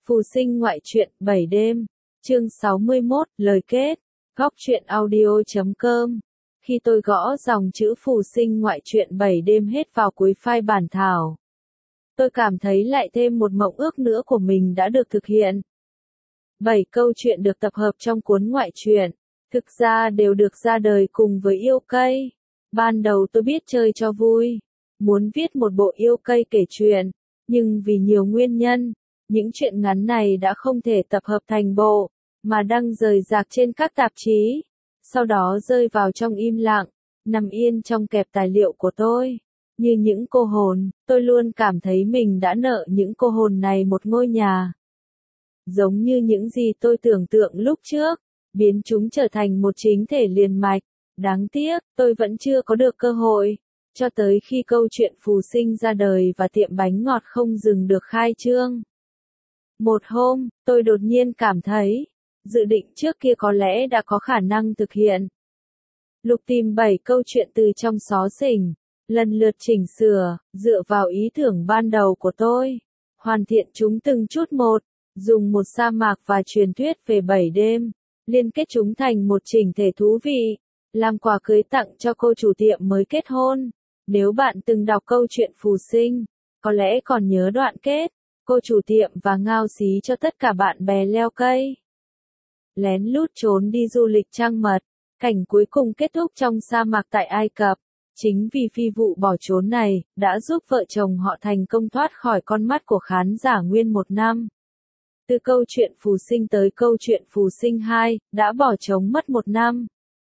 Phù sinh ngoại truyện 7 đêm, chương 61, lời kết, góc truyện audio.com. Khi tôi gõ dòng chữ phù sinh ngoại truyện 7 đêm hết vào cuối file bản thảo, tôi cảm thấy lại thêm một mộng ước nữa của mình đã được thực hiện. 7 câu chuyện được tập hợp trong cuốn ngoại truyện, thực ra đều được ra đời cùng với yêu cây. Ban đầu tôi biết chơi cho vui, muốn viết một bộ yêu cây kể chuyện, nhưng vì nhiều nguyên nhân, những chuyện ngắn này đã không thể tập hợp thành bộ, mà đăng rời rạc trên các tạp chí, sau đó rơi vào trong im lặng, nằm yên trong kẹp tài liệu của tôi. Như những cô hồn, tôi luôn cảm thấy mình đã nợ những cô hồn này một ngôi nhà. Giống như những gì tôi tưởng tượng lúc trước, biến chúng trở thành một chính thể liền mạch. Đáng tiếc, tôi vẫn chưa có được cơ hội, cho tới khi câu chuyện phù sinh ra đời và tiệm bánh ngọt không dừng được khai trương. Một hôm, tôi đột nhiên cảm thấy, dự định trước kia có lẽ đã có khả năng thực hiện. Lục tìm 7 câu chuyện từ trong xó xỉnh, lần lượt chỉnh sửa, dựa vào ý tưởng ban đầu của tôi, hoàn thiện chúng từng chút một, dùng một sa mạc và truyền thuyết về 7 đêm, liên kết chúng thành một chỉnh thể thú vị, làm quà cưới tặng cho cô chủ tiệm mới kết hôn. Nếu bạn từng đọc câu chuyện phù sinh, có lẽ còn nhớ đoạn kết, cô chủ tiệm và ngao xí cho tất cả bạn bè leo cây, lén lút trốn đi du lịch trăng mật. Cảnh cuối cùng kết thúc trong sa mạc tại Ai Cập. Chính vì phi vụ bỏ trốn này, đã giúp vợ chồng họ thành công thoát khỏi con mắt của khán giả nguyên một năm. Từ câu chuyện phù sinh tới câu chuyện phù sinh 2, đã bỏ trống mất một năm.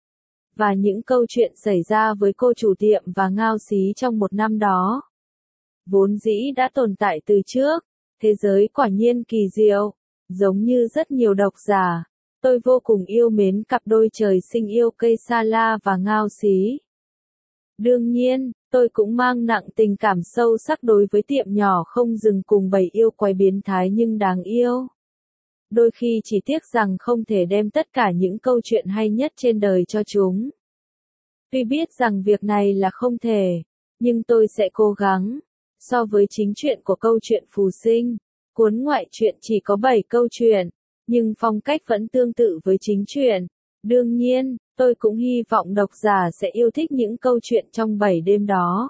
Và những câu chuyện xảy ra với cô chủ tiệm và ngao xí trong một năm đó, vốn dĩ đã tồn tại từ trước. Thế giới quả nhiên kỳ diệu. Giống như rất nhiều độc giả, tôi vô cùng yêu mến cặp đôi trời sinh yêu cây Sala và ngao xí. Đương nhiên, tôi cũng mang nặng tình cảm sâu sắc đối với tiệm nhỏ không dừng cùng bầy yêu quái biến thái nhưng đáng yêu. Đôi khi chỉ tiếc rằng không thể đem tất cả những câu chuyện hay nhất trên đời cho chúng. Tuy biết rằng việc này là không thể, nhưng tôi sẽ cố gắng. So với chính truyện của câu chuyện phù sinh, cuốn ngoại truyện chỉ có 7 câu chuyện, nhưng phong cách vẫn tương tự với chính truyện. Đương nhiên, tôi cũng hy vọng độc giả sẽ yêu thích những câu chuyện trong 7 đêm đó.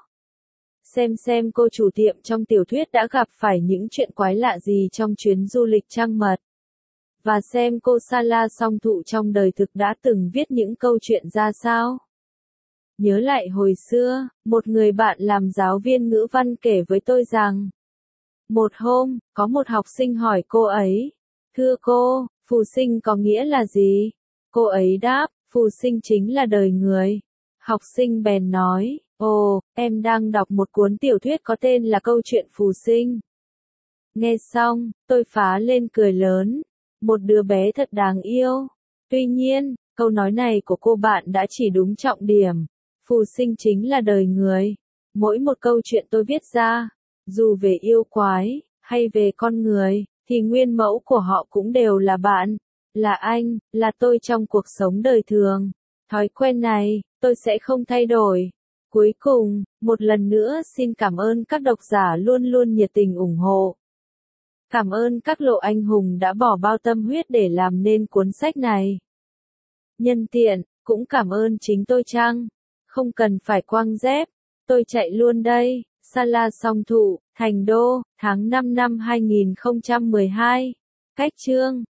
Xem cô chủ tiệm trong tiểu thuyết đã gặp phải những chuyện quái lạ gì trong chuyến du lịch trăng mật. Và xem cô Sala song thụ trong đời thực đã từng viết những câu chuyện ra sao. Nhớ lại hồi xưa, một người bạn làm giáo viên ngữ văn kể với tôi rằng, một hôm, có một học sinh hỏi cô ấy, thưa cô, phù sinh có nghĩa là gì? Cô ấy đáp, phù sinh chính là đời người. Học sinh bèn nói, ồ, em đang đọc một cuốn tiểu thuyết có tên là câu chuyện phù sinh. Nghe xong, tôi phá lên cười lớn, một đứa bé thật đáng yêu. Tuy nhiên, câu nói này của cô bạn đã chỉ đúng trọng điểm. Phù sinh chính là đời người. Mỗi một câu chuyện tôi viết ra, dù về yêu quái, hay về con người, thì nguyên mẫu của họ cũng đều là bạn, là anh, là tôi trong cuộc sống đời thường. Thói quen này, tôi sẽ không thay đổi. Cuối cùng, một lần nữa xin cảm ơn các độc giả luôn luôn nhiệt tình ủng hộ. Cảm ơn các lộ anh hùng đã bỏ bao tâm huyết để làm nên cuốn sách này. Nhân tiện, cũng cảm ơn chính tôi chăng? Không cần phải quăng dép, tôi chạy luôn đây. Sala song thụ, Thành Đô, tháng 5 năm 2012. Cách chương